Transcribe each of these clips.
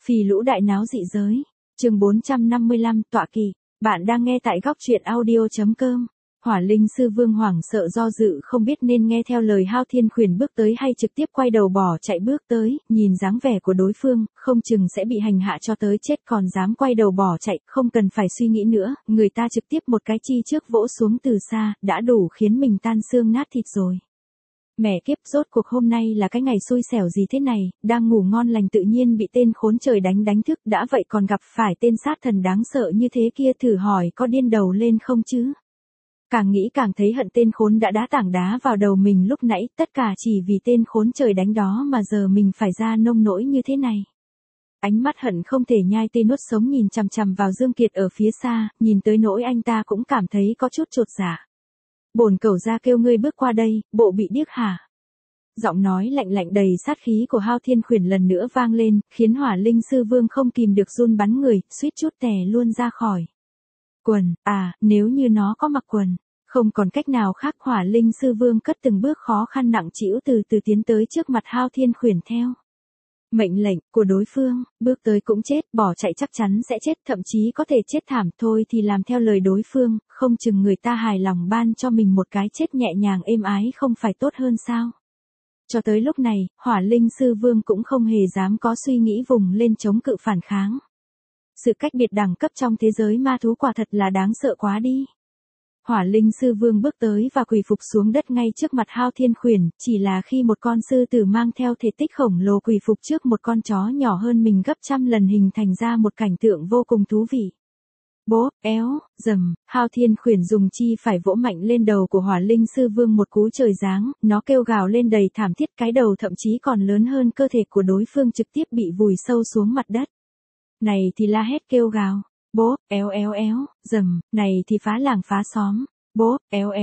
Phì lũ đại náo dị giới. Chương 455 tọa kỵ. Bạn đang nghe tại góc truyện audio.com. Hỏa Linh sư vương hoảng sợ do dự không biết nên nghe theo lời Hao Thiên Khuyển bước tới hay trực tiếp quay đầu bỏ chạy bước tới, nhìn dáng vẻ của đối phương, không chừng sẽ bị hành hạ cho tới chết còn dám quay đầu bỏ chạy, không cần phải suy nghĩ nữa, người ta trực tiếp một cái chi trước vỗ xuống từ xa, đã đủ khiến mình tan xương nát thịt rồi. Mẹ kiếp, rốt cuộc hôm nay là cái ngày xui xẻo gì thế này, đang ngủ ngon lành tự nhiên bị tên khốn trời đánh thức, đã vậy còn gặp phải tên sát thần đáng sợ như thế kia, thử hỏi có điên đầu lên không chứ. Càng nghĩ càng thấy hận tên khốn đã đá tảng đá vào đầu mình lúc nãy, tất cả chỉ vì tên khốn trời đánh đó mà giờ mình phải ra nông nỗi như thế này. Ánh mắt hận không thể nhai tê nuốt sống nhìn chằm chằm vào Dương Kiệt ở phía xa, nhìn tới nỗi anh ta cũng cảm thấy có chút chột dạ. Bổn cẩu ra kêu ngươi bước qua đây, bộ bị điếc hả? Giọng nói lạnh lạnh đầy sát khí của Hao Thiên Khuyển lần nữa vang lên, khiến Hỏa Linh sư vương không kìm được run bắn người, suýt chút tè luôn ra khỏi. Quần, nếu như nó có mặc quần. Không còn cách nào khác, Hỏa Linh sư vương cất từng bước khó khăn nặng trĩu từ từ tiến tới trước mặt Hao Thiên Khuyển theo mệnh lệnh của đối phương, bước tới cũng chết, bỏ chạy chắc chắn sẽ chết, thậm chí có thể chết thảm, thôi thì làm theo lời đối phương, không chừng người ta hài lòng ban cho mình một cái chết nhẹ nhàng êm ái không phải tốt hơn sao. Cho tới lúc này, Hỏa Linh sư vương cũng không hề dám có suy nghĩ vùng lên chống cự phản kháng. Sự cách biệt đẳng cấp trong thế giới ma thú quả thật là đáng sợ quá đi. Hỏa Linh sư vương bước tới và quỳ phục xuống đất ngay trước mặt Hao Thiên Khuyển, chỉ là khi một con sư tử mang theo thể tích khổng lồ quỳ phục trước một con chó nhỏ hơn mình gấp trăm lần hình thành ra một cảnh tượng vô cùng thú vị. Bố, éo, dầm, Hao Thiên Khuyển dùng chi phải vỗ mạnh lên đầu của Hỏa Linh sư vương một cú trời giáng, nó kêu gào lên đầy thảm thiết, cái đầu thậm chí còn lớn hơn cơ thể của đối phương trực tiếp bị vùi sâu xuống mặt đất. Này thì la hét kêu gào. Bố, éo, dầm, này thì phá làng phá xóm. Bố, éo,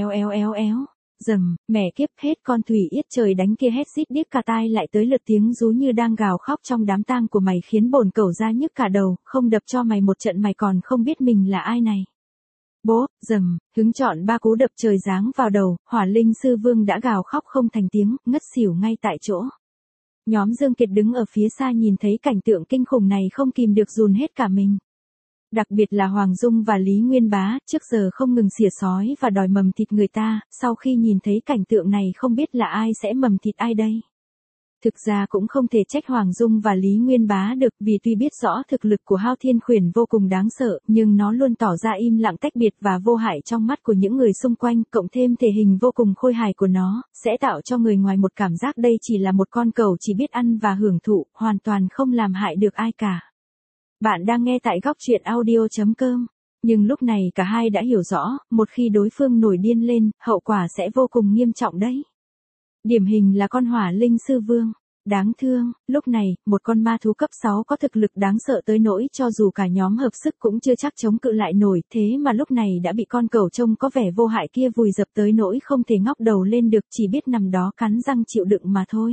dầm, mẹ kiếp, hết con thủy yết trời đánh kia hét xít điếc cả tai, lại tới lượt tiếng rú như đang gào khóc trong đám tang của mày, khiến bổn cẩu ra nhức cả đầu, không đập cho mày một trận mày còn không biết mình là ai này. Bố, dầm, hứng chọn ba cú đập trời giáng vào đầu, Hỏa Linh sư vương đã gào khóc không thành tiếng, ngất xỉu ngay tại chỗ. Nhóm Dương Kiệt đứng ở phía xa nhìn thấy cảnh tượng kinh khủng này không kìm được run hết cả mình. Đặc biệt là Hoàng Dung và Lý Nguyên Bá, trước giờ không ngừng xỉa sói và đòi mầm thịt người ta, sau khi nhìn thấy cảnh tượng này không biết là ai sẽ mầm thịt ai đây. Thực ra cũng không thể trách Hoàng Dung và Lý Nguyên Bá được, vì tuy biết rõ thực lực của Hao Thiên Khuyển vô cùng đáng sợ, nhưng nó luôn tỏ ra im lặng tách biệt và vô hại trong mắt của những người xung quanh, cộng thêm thể hình vô cùng khôi hài của nó, sẽ tạo cho người ngoài một cảm giác đây chỉ là một con cẩu chỉ biết ăn và hưởng thụ, hoàn toàn không làm hại được ai cả. Bạn đang nghe tại góc truyện audio.com. Nhưng lúc này cả hai đã hiểu rõ, một khi đối phương nổi điên lên, hậu quả sẽ vô cùng nghiêm trọng đấy. Điển hình là con Hỏa Linh sư vương. Đáng thương, lúc này, một con ma thú cấp 6 có thực lực đáng sợ tới nỗi cho dù cả nhóm hợp sức cũng chưa chắc chống cự lại nổi, thế mà lúc này đã bị con cẩu trông có vẻ vô hại kia vùi dập tới nỗi không thể ngóc đầu lên được, chỉ biết nằm đó cắn răng chịu đựng mà thôi.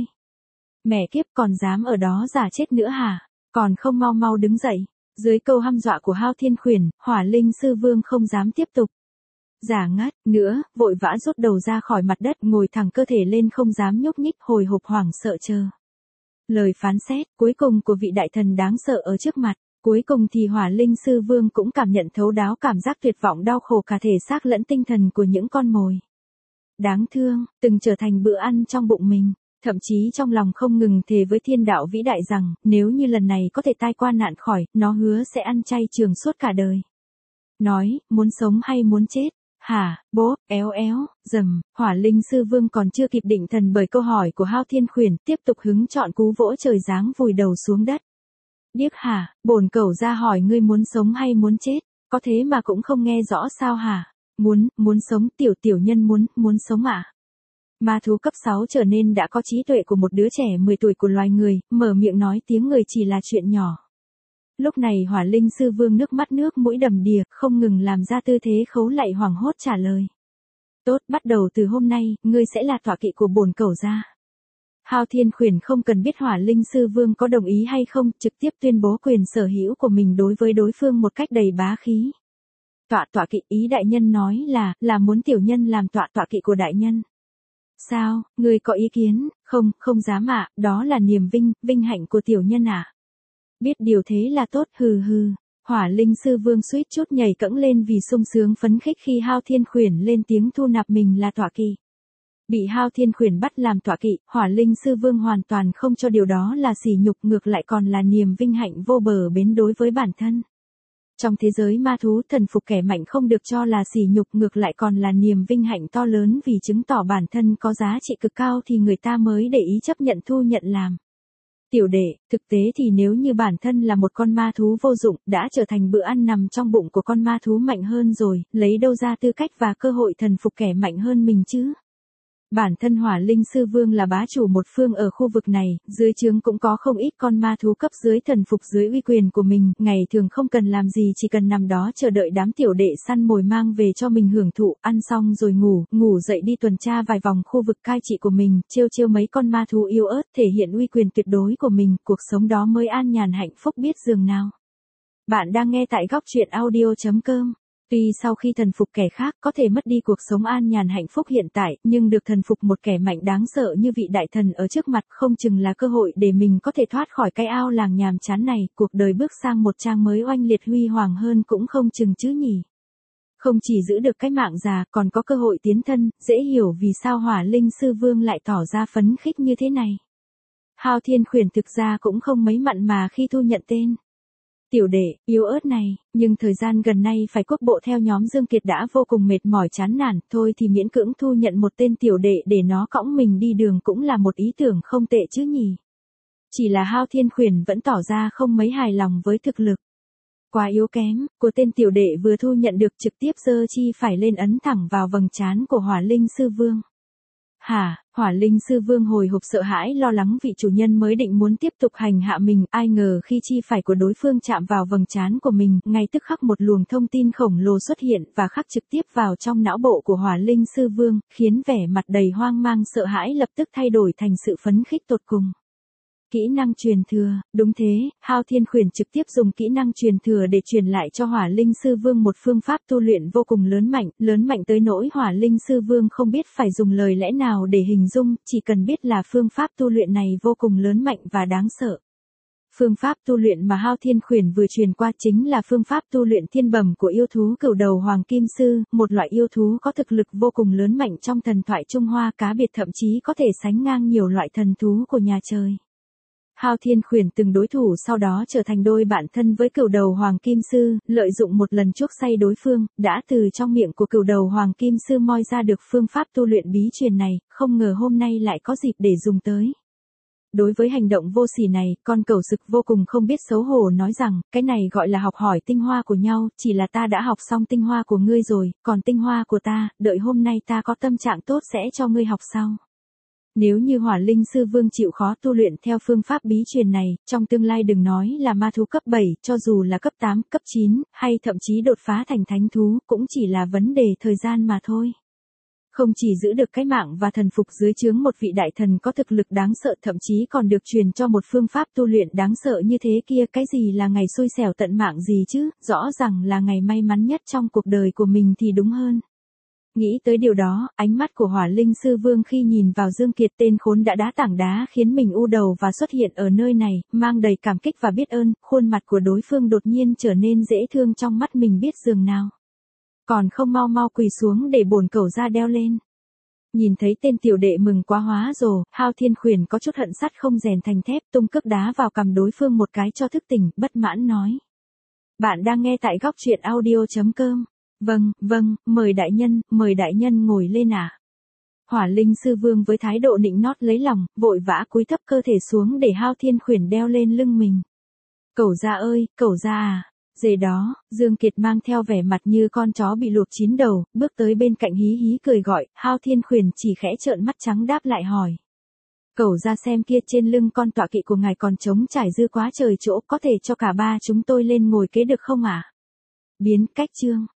Mẹ kiếp, còn dám ở đó giả chết nữa hả? Còn không mau mau đứng dậy. Dưới câu hăm dọa của Hao Thiên Khuyển, Hỏa Linh sư vương không dám tiếp tục giả ngắt nữa, vội vã rút đầu ra khỏi mặt đất, ngồi thẳng cơ thể lên không dám nhúc nhích, hồi hộp hoảng sợ chờ lời phán xét cuối cùng của vị đại thần đáng sợ ở trước mặt. Cuối cùng thì Hỏa Linh sư vương cũng cảm nhận thấu đáo cảm giác tuyệt vọng đau khổ cả thể xác lẫn tinh thần của những con mồi đáng thương, từng trở thành bữa ăn trong bụng mình. Thậm chí trong lòng không ngừng thề với thiên đạo vĩ đại rằng, nếu như lần này có thể tai qua nạn khỏi, nó hứa sẽ ăn chay trường suốt cả đời. Nói, muốn sống hay muốn chết? Hả, bố, éo, dầm, Hỏa Linh sư vương còn chưa kịp định thần bởi câu hỏi của Hao Thiên Khuyển, tiếp tục hứng chọn cú vỗ trời giáng vùi đầu xuống đất. Điếc hả, bổn cẩu ra hỏi ngươi muốn sống hay muốn chết, có thế mà cũng không nghe rõ sao hả? Muốn sống, tiểu nhân muốn sống ạ. Ma thú cấp 6 trở nên đã có trí tuệ của một đứa trẻ 10 tuổi của loài người, mở miệng nói tiếng người chỉ là chuyện nhỏ. Lúc này Hỏa Linh sư vương nước mắt nước mũi đầm đìa, không ngừng làm ra tư thế khấu lạy hoảng hốt trả lời. Tốt, bắt đầu từ hôm nay, ngươi sẽ là tọa kỵ của bổn cẩu gia. Hao Thiên Khuyển không cần biết Hỏa Linh sư vương có đồng ý hay không, trực tiếp tuyên bố quyền sở hữu của mình đối với đối phương một cách đầy bá khí. Tọa kỵ, ý đại nhân nói là muốn tiểu nhân làm tọa kỵ của đại nhân. Sao, ngươi có ý kiến? Không dám ạ, đó là niềm vinh hạnh của tiểu nhân ạ. Biết điều thế là tốt, hừ hừ. Hỏa Linh Sư Vương suýt chút nhảy cẫng lên vì sung sướng phấn khích khi Hao Thiên Khuyển lên tiếng thu nạp mình là tọa kỵ. Bị Hao Thiên Khuyển bắt làm tọa kỵ, Hỏa Linh Sư Vương hoàn toàn không cho điều đó là sỉ nhục, ngược lại còn là niềm vinh hạnh vô bờ bến đối với bản thân. Trong thế giới ma thú, thần phục kẻ mạnh không được cho là sỉ nhục, ngược lại còn là niềm vinh hạnh to lớn, vì chứng tỏ bản thân có giá trị cực cao thì người ta mới để ý chấp nhận thu nhận làm tiểu đệ. Thực tế thì nếu như bản thân là một con ma thú vô dụng, đã trở thành bữa ăn nằm trong bụng của con ma thú mạnh hơn rồi, lấy đâu ra tư cách và cơ hội thần phục kẻ mạnh hơn mình chứ? Bản thân Hỏa Linh Sư Vương là bá chủ một phương ở khu vực này, dưới trướng cũng có không ít con ma thú cấp dưới thần phục dưới uy quyền của mình, ngày thường không cần làm gì, chỉ cần nằm đó chờ đợi đám tiểu đệ săn mồi mang về cho mình hưởng thụ, ăn xong rồi ngủ dậy đi tuần tra vài vòng khu vực cai trị của mình, trêu mấy con ma thú yếu ớt, thể hiện uy quyền tuyệt đối của mình, cuộc sống đó mới an nhàn hạnh phúc biết dường nào. Bạn đang nghe tại góc truyện audio.com. Tuy sau khi thần phục kẻ khác có thể mất đi cuộc sống an nhàn hạnh phúc hiện tại, nhưng được thần phục một kẻ mạnh đáng sợ như vị đại thần ở trước mặt không chừng là cơ hội để mình có thể thoát khỏi cái ao làng nhàm chán này, cuộc đời bước sang một trang mới oanh liệt huy hoàng hơn cũng không chừng chứ nhỉ. Không chỉ giữ được cái mạng già, còn có cơ hội tiến thân, dễ hiểu vì sao Hỏa Linh Sư Vương lại tỏ ra phấn khích như thế này. Hao Thiên Khuyển thực ra cũng không mấy mặn mà khi thu nhận tên tiểu đệ yếu ớt này, nhưng thời gian gần nay phải quốc bộ theo nhóm Dương Kiệt đã vô cùng mệt mỏi chán nản, thôi thì miễn cưỡng thu nhận một tên tiểu đệ để nó cõng mình đi đường cũng là một ý tưởng không tệ chứ nhỉ. Chỉ là Hao Thiên Khuyển vẫn tỏ ra không mấy hài lòng với thực lực quá yếu kém của tên tiểu đệ vừa thu nhận được, trực tiếp giơ chi phải lên ấn thẳng vào vầng trán của Hỏa Linh Sư Vương. Hả? Hỏa Linh Sư Vương hồi hộp sợ hãi lo lắng vị chủ nhân mới định muốn tiếp tục hành hạ mình, ai ngờ khi chi phải của đối phương chạm vào vầng trán của mình, ngay tức khắc một luồng thông tin khổng lồ xuất hiện và khắc trực tiếp vào trong não bộ của Hỏa Linh Sư Vương, khiến vẻ mặt đầy hoang mang sợ hãi lập tức thay đổi thành sự phấn khích tột cùng. Kỹ năng truyền thừa, đúng thế, Hao Thiên Khuyển trực tiếp dùng kỹ năng truyền thừa để truyền lại cho Hỏa Linh Sư Vương một phương pháp tu luyện vô cùng lớn mạnh tới nỗi Hỏa Linh Sư Vương không biết phải dùng lời lẽ nào để hình dung, chỉ cần biết là phương pháp tu luyện này vô cùng lớn mạnh và đáng sợ. Phương pháp tu luyện mà Hao Thiên Khuyển vừa truyền qua chính là phương pháp tu luyện thiên bẩm của yêu thú cửu đầu Hoàng Kim Sư, một loại yêu thú có thực lực vô cùng lớn mạnh trong thần thoại Trung Hoa, cá biệt thậm chí có thể sánh ngang nhiều loại thần thú của nhà trời. Hao Thiên Khuyển từng đối thủ sau đó trở thành đôi bạn thân với cửu đầu Hoàng Kim Sư, lợi dụng một lần chuốc say đối phương, đã từ trong miệng của cửu đầu Hoàng Kim Sư moi ra được phương pháp tu luyện bí truyền này, không ngờ hôm nay lại có dịp để dùng tới. Đối với hành động vô sỉ này, con cẩu sực vô cùng không biết xấu hổ nói rằng, cái này gọi là học hỏi tinh hoa của nhau, chỉ là ta đã học xong tinh hoa của ngươi rồi, còn tinh hoa của ta, đợi hôm nay ta có tâm trạng tốt sẽ cho ngươi học sau. Nếu như Hỏa Linh Sư Vương chịu khó tu luyện theo phương pháp bí truyền này, trong tương lai đừng nói là ma thú cấp 7, cho dù là cấp 8, cấp 9, hay thậm chí đột phá thành thánh thú, cũng chỉ là vấn đề thời gian mà thôi. Không chỉ giữ được cái mạng và thần phục dưới trướng một vị đại thần có thực lực đáng sợ, thậm chí còn được truyền cho một phương pháp tu luyện đáng sợ như thế kia, cái gì là ngày xui xẻo tận mạng gì chứ, rõ ràng là ngày may mắn nhất trong cuộc đời của mình thì đúng hơn. Nghĩ tới điều đó, ánh mắt của Hỏa Linh Sư Vương khi nhìn vào Dương Kiệt, tên khốn đã đá tảng đá khiến mình u đầu và xuất hiện ở nơi này, mang đầy cảm kích và biết ơn, khuôn mặt của đối phương đột nhiên trở nên dễ thương trong mắt mình biết dường nào. Còn không mau quỳ xuống để bổn cẩu ra đeo lên. Nhìn thấy tên tiểu đệ mừng quá hóa rồ, Hao Thiên Khuyển có chút hận sắt không rèn thành thép, tung cước đá vào cằm đối phương một cái cho thức tỉnh, bất mãn nói. Bạn đang nghe tại góc truyện audio.com. Vâng, mời đại nhân ngồi lên ạ. Hỏa Linh Sư Vương với thái độ nịnh nót lấy lòng, vội vã cúi thấp cơ thể xuống để Hao Thiên Khuyển đeo lên lưng mình. Cẩu gia ơi, cẩu gia à. Dề đó, Dương Kiệt mang theo vẻ mặt như con chó bị luộc chín đầu, bước tới bên cạnh hí hí cười gọi, Hao Thiên Khuyển chỉ khẽ trợn mắt trắng đáp lại hỏi. Cẩu gia xem kia, trên lưng con tọa kỵ của ngài còn trống trải dư quá trời chỗ, có thể cho cả ba chúng tôi lên ngồi kế được không ạ? Biến cách chương.